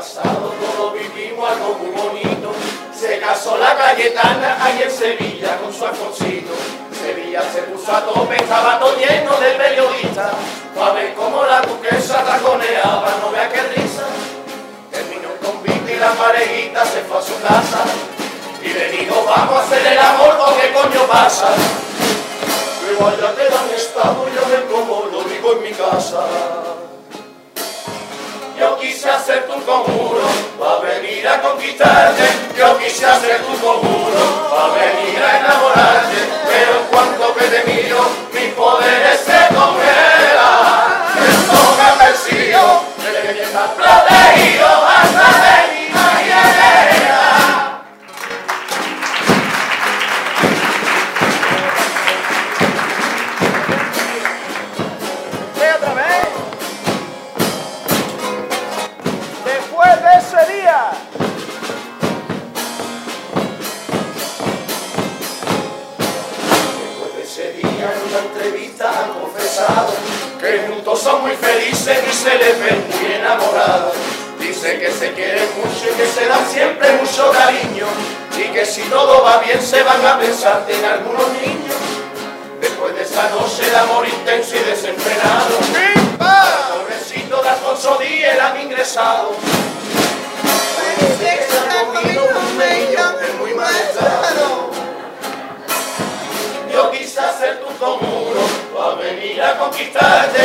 pasado todos vivimos algo muy bonito. Se casó la Cayetana ahí en Sevilla con su Alfonsito. Sevilla se puso a tope, estaba todo lleno de periodistas. Pa' ver cómo la duquesa taconeaba, no vea qué risa. Terminó el convite y la parejita se fue a su casa. Y le dijo, vamos a hacer el amor, ¿o qué coño pasa? Que vaya te dan estado, yo me como lo digo en mi casa. Yo quise hacer tu conjuro, pa' venir a conquistarte. Yo quise hacer tu conjuro, pa' venir a enamorarte. Pero en cuanto que te miro, mis poderes se congelan. Esto me ha perseguido, desde que estás protegido hasta de mi mañanera. Otra vez. Después de ese día, en una entrevista han confesado que juntos son muy felices y se les ven muy enamorados. Dicen que se quieren mucho y que se dan siempre mucho cariño, y que si todo va bien se van a pensar en algunos niños. Después de esa noche de amor intenso y desenfrenado, al pobrecito de Alfonso Díez han ingresado. Dice que se ha comido un niño en muy mal estado. Yo quise hacer tu conjuro, pa' venir a conquistarte.